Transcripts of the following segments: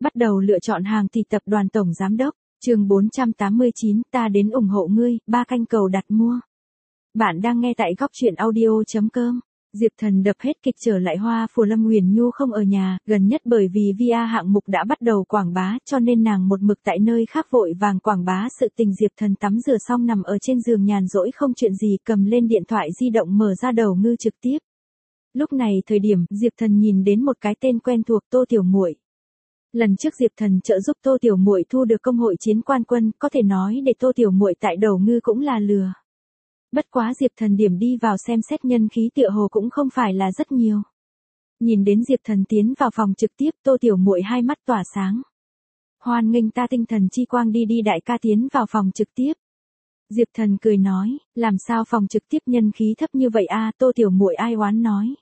Bắt đầu lựa chọn hàng thì tập đoàn tổng giám đốc, chương 489, ta đến ủng hộ ngươi, 3 canh cầu đặt mua. Bạn đang nghe tại góc truyện audio.com. Diệp Thần đập hết kịch trở lại Hoa Phù Lâm Nguyền Nhu không ở nhà, gần nhất bởi vì VIA hạng mục đã bắt đầu quảng bá cho nên nàng một mực tại nơi khác vội vàng quảng bá sự tình. Diệp Thần tắm rửa xong nằm ở trên giường nhàn rỗi không chuyện gì, cầm lên điện thoại di động mở ra đầu ngư trực tiếp. Lúc này thời điểm, Diệp Thần nhìn đến một cái tên quen thuộc, Tô Tiểu Muội. Lần trước Diệp Thần trợ giúp Tô Tiểu Muội thu được công hội chiến quan quân, có thể nói để Tô Tiểu Muội tại đầu ngư cũng là lừa. Bất quá Diệp Thần điểm đi vào xem xét nhân khí tựa hồ cũng không phải là rất nhiều. Nhìn đến Diệp Thần tiến vào phòng trực tiếp, Tô Tiểu Muội hai mắt tỏa sáng. Hoan nghênh ta tinh thần chi quang đi đại ca tiến vào phòng trực tiếp. Diệp Thần cười nói, làm sao phòng trực tiếp nhân khí thấp như vậy a? Tô Tiểu Muội ai oán nói.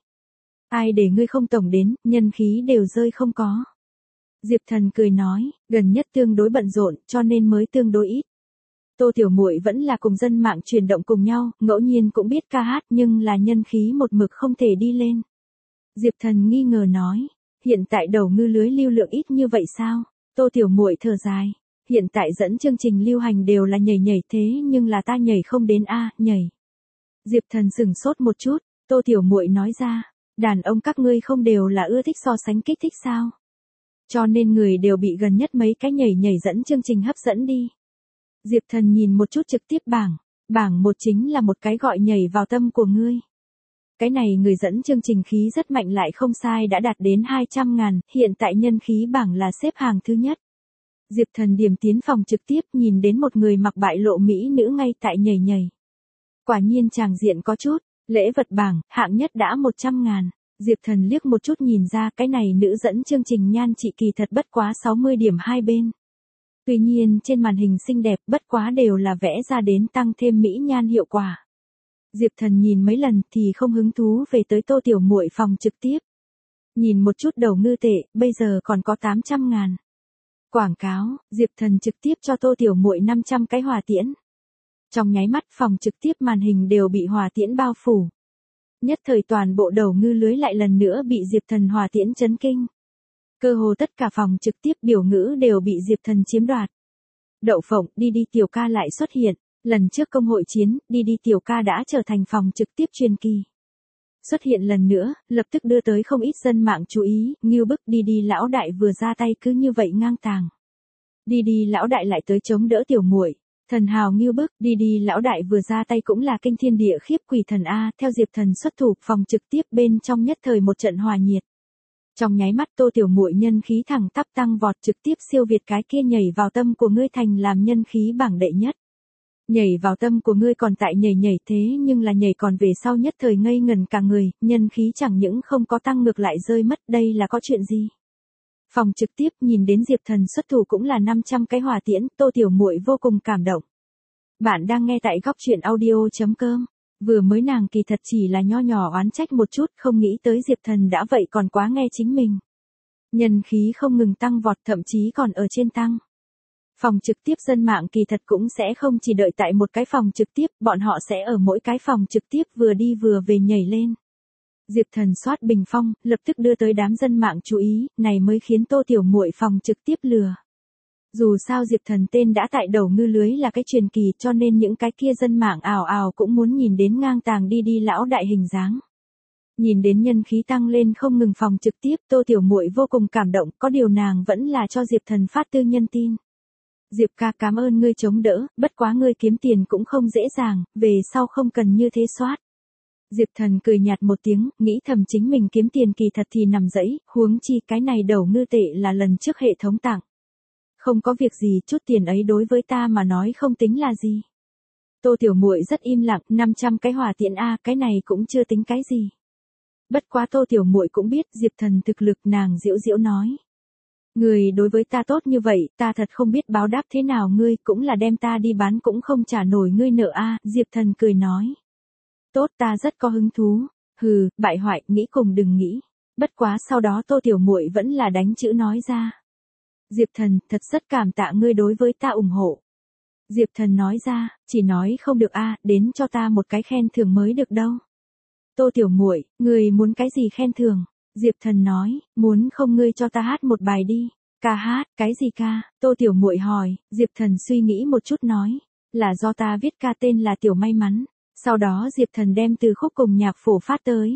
Ai để ngươi không tổng đến, nhân khí đều rơi không có. Diệp Thần cười nói, gần nhất tương đối bận rộn cho nên mới tương đối ít. Tô Tiểu Muội vẫn là cùng dân mạng chuyển động cùng nhau, ngẫu nhiên cũng biết ca hát nhưng là nhân khí một mực không thể đi lên. Diệp Thần nghi ngờ nói, hiện tại đầu ngư lưới lưu lượng ít như vậy sao? Tô Tiểu Muội thở dài, hiện tại dẫn chương trình lưu hành đều là nhảy thế nhưng là ta nhảy không đến a, nhảy. Diệp Thần sững sốt một chút, Tô Tiểu Muội nói ra, đàn ông các ngươi không đều là ưa thích so sánh kích thích sao? Cho nên người đều bị gần nhất mấy cái nhảy dẫn chương trình hấp dẫn đi. Diệp Thần nhìn một chút trực tiếp bảng 1 chính là một cái gọi nhảy vào tâm của ngươi. Cái này người dẫn chương trình khí rất mạnh lại không sai đã đạt đến 200.000, hiện tại nhân khí bảng là xếp hàng thứ nhất. Diệp Thần điểm tiến phòng trực tiếp nhìn đến một người mặc bại lộ mỹ nữ ngay tại nhảy. Quả nhiên tràng diện có chút, lễ vật bảng, hạng nhất đã 100.000. Diệp Thần liếc một chút nhìn ra cái này nữ dẫn chương trình nhan trị kỳ thật bất quá 60 điểm hai bên. Tuy nhiên trên màn hình xinh đẹp bất quá đều là vẽ ra đến tăng thêm mỹ nhan hiệu quả. Diệp Thần nhìn mấy lần thì không hứng thú về tới Tô Tiểu Muội phòng trực tiếp. Nhìn một chút đầu ngư tệ, bây giờ còn có 800.000. Quảng cáo, Diệp Thần trực tiếp cho Tô Tiểu Muội 500 cái hỏa tiễn. Trong nháy mắt phòng trực tiếp màn hình đều bị hỏa tiễn bao phủ. Nhất thời toàn bộ đầu ngư lưới lại lần nữa bị Diệp Thần hỏa tiễn chấn kinh. Cơ hồ tất cả phòng trực tiếp biểu ngữ đều bị Diệp Thần chiếm đoạt. Đậu phộng, đi tiểu ca lại xuất hiện, lần trước công hội chiến, đi tiểu ca đã trở thành phòng trực tiếp truyền kỳ. Xuất hiện lần nữa, lập tức đưa tới không ít dân mạng chú ý, ngưu bức đi lão đại vừa ra tay cứ như vậy ngang tàng. Đi lão đại lại tới chống đỡ Tiểu Muội. Thần hào ngưu bức, đi lão đại vừa ra tay cũng là kinh thiên địa khiếp quỷ thần a, theo Diệp Thần xuất thủ, phòng trực tiếp bên trong nhất thời một trận hòa nhiệt. Trong nháy mắt Tô Tiểu Muội nhân khí thẳng tắp tăng vọt, trực tiếp siêu việt cái kia nhảy vào tâm của ngươi thành làm nhân khí bảng đệ nhất. Nhảy vào tâm của ngươi còn tại nhảy thế nhưng là nhảy còn về sau nhất thời ngây ngần cả người, nhân khí chẳng những không có tăng ngược lại rơi mất, đây là có chuyện gì? Phòng trực tiếp nhìn đến Diệp Thần xuất thủ cũng là 500 cái hỏa tiễn, Tô Tiểu Muội vô cùng cảm động. Bạn đang nghe tại góc truyện audio.com. Vừa mới nàng kỳ thật chỉ là nho nhỏ oán trách một chút, không nghĩ tới Diệp Thần đã vậy còn quá nghe chính mình. Nhân khí không ngừng tăng vọt, thậm chí còn ở trên tăng. Phòng trực tiếp dân mạng kỳ thật cũng sẽ không chỉ đợi tại một cái phòng trực tiếp, bọn họ sẽ ở mỗi cái phòng trực tiếp vừa đi vừa về nhảy lên. Diệp Thần soát bình phong, lập tức đưa tới đám dân mạng chú ý, này mới khiến Tô Tiểu Muội phòng trực tiếp lừa. Dù sao Diệp Thần tên đã tại đầu ngư lưới là cái truyền kỳ cho nên những cái kia dân mạng ào cũng muốn nhìn đến ngang tàng đi lão đại hình dáng. Nhìn đến nhân khí tăng lên không ngừng phòng trực tiếp, Tô Tiểu Muội vô cùng cảm động, có điều nàng vẫn là cho Diệp Thần phát tư nhân tin. Diệp ca cảm ơn ngươi chống đỡ, bất quá ngươi kiếm tiền cũng không dễ dàng, về sau không cần như thế soát. Diệp Thần cười nhạt một tiếng, nghĩ thầm chính mình kiếm tiền kỳ thật thì nằm dẫy, huống chi cái này đầu ngư tệ là lần trước hệ thống tặng. Không có việc gì, chút tiền ấy đối với ta mà nói không tính là gì. Tô Tiểu Muội rất im lặng, 500 cái hỏa tiễn a, cái này cũng chưa tính cái gì. Bất quá Tô Tiểu Muội cũng biết Diệp Thần thực lực, nàng giễu nói. Người đối với ta tốt như vậy, ta thật không biết báo đáp thế nào ngươi, cũng là đem ta đi bán cũng không trả nổi ngươi nợ a. Diệp Thần cười nói. Tốt, ta rất có hứng thú. Hừ, bại hoại, nghĩ cùng đừng nghĩ. Bất quá sau đó Tô Tiểu Muội vẫn là đánh chữ nói ra. Diệp Thần, thật rất cảm tạ ngươi đối với ta ủng hộ. Diệp Thần nói ra, chỉ nói không được a, đến cho ta một cái khen thưởng mới được đâu. Tô Tiểu Muội, ngươi muốn cái gì khen thưởng? Diệp Thần nói, muốn không ngươi cho ta hát một bài đi. Ca hát, cái gì ca? Tô Tiểu Muội hỏi, Diệp Thần suy nghĩ một chút nói, là do ta viết ca tên là Tiểu May Mắn, sau đó Diệp Thần đem từ khúc cùng nhạc phổ phát tới.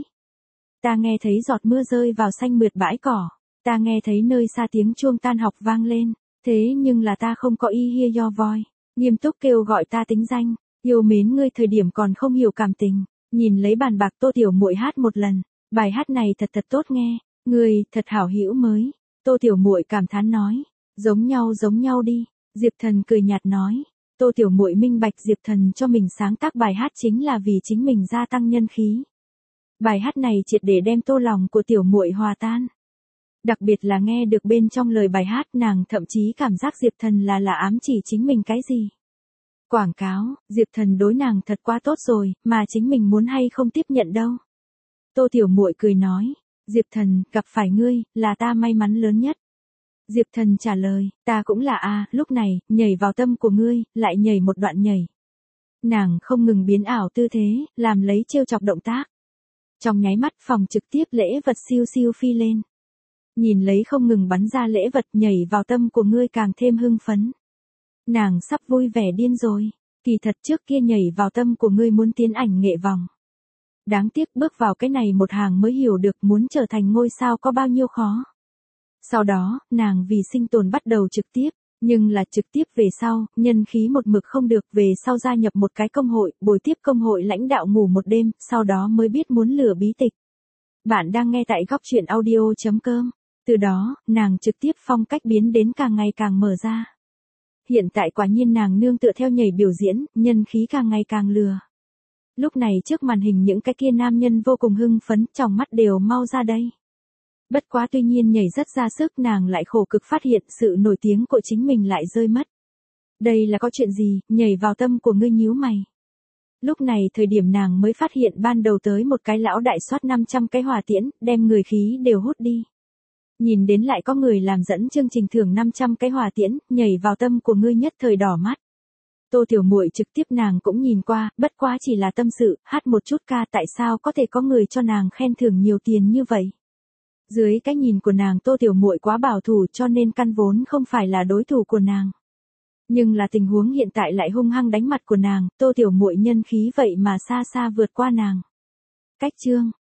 Ta nghe thấy giọt mưa rơi vào xanh mượt bãi cỏ, ta nghe thấy nơi xa tiếng chuông tan học vang lên, thế nhưng là ta không có y hia yo voi, nghiêm túc kêu gọi ta tính danh, yêu mến ngươi thời điểm còn không hiểu cảm tình, nhìn lấy bàn bạc Tô Tiểu Muội hát một lần, bài hát này thật thật tốt nghe, ngươi thật hảo hữu mới. Tô Tiểu Muội cảm thán nói, giống nhau đi, Diệp Thần cười nhạt nói, Tô Tiểu Muội minh bạch Diệp Thần cho mình sáng tác bài hát chính là vì chính mình gia tăng nhân khí. Bài hát này triệt để đem tô lòng của Tiểu Muội hòa tan. Đặc biệt là nghe được bên trong lời bài hát nàng thậm chí cảm giác Diệp Thần là ám chỉ chính mình cái gì. Quảng cáo, Diệp Thần đối nàng thật quá tốt rồi, mà chính mình muốn hay không tiếp nhận đâu. Tô Tiểu Muội cười nói, Diệp Thần, gặp phải ngươi, là ta may mắn lớn nhất. Diệp Thần trả lời, ta cũng là lúc này, nhảy vào tâm của ngươi, lại nhảy một đoạn nhảy. Nàng không ngừng biến ảo tư thế, làm lấy trêu chọc động tác. Trong nháy mắt phòng trực tiếp lễ vật siêu siêu phi lên. Nhìn lấy không ngừng bắn ra lễ vật nhảy vào tâm của ngươi càng thêm hưng phấn. Nàng sắp vui vẻ điên rồi, kỳ thật trước kia nhảy vào tâm của ngươi muốn tiến ảnh nghệ vòng. Đáng tiếc bước vào cái này một hàng mới hiểu được muốn trở thành ngôi sao có bao nhiêu khó. Sau đó, nàng vì sinh tồn bắt đầu trực tiếp, nhưng là trực tiếp về sau, nhân khí một mực không được, về sau gia nhập một cái công hội, bồi tiếp công hội lãnh đạo ngủ một đêm, sau đó mới biết muốn lừa bí tịch. Bạn đang nghe tại góc truyện audio.com. Từ đó, nàng trực tiếp phong cách biến đến càng ngày càng mở ra. Hiện tại quả nhiên nàng nương tựa theo nhảy biểu diễn, nhân khí càng ngày càng lừa. Lúc này trước màn hình những cái kia nam nhân vô cùng hưng phấn, trong mắt đều mau ra đây. Bất quá tuy nhiên nhảy rất ra sức nàng lại khổ cực phát hiện sự nổi tiếng của chính mình lại rơi mất. Đây là có chuyện gì, nhảy vào tâm của ngươi nhíu mày. Lúc này thời điểm nàng mới phát hiện ban đầu tới một cái lão đại soát 500 cái hỏa tiễn, đem người khí đều hút đi. Nhìn đến lại có người làm dẫn chương trình thưởng 500 cái hỏa tiễn, nhảy vào tâm của ngươi nhất thời đỏ mắt. Tô Tiểu Muội trực tiếp nàng cũng nhìn qua, bất quá chỉ là tâm sự, hát một chút ca tại sao có thể có người cho nàng khen thưởng nhiều tiền như vậy. Dưới cái nhìn của nàng Tô Tiểu Muội quá bảo thủ cho nên căn vốn không phải là đối thủ của nàng. Nhưng là tình huống hiện tại lại hung hăng đánh mặt của nàng, Tô Tiểu Muội nhân khí vậy mà xa xa vượt qua nàng. Cách chương,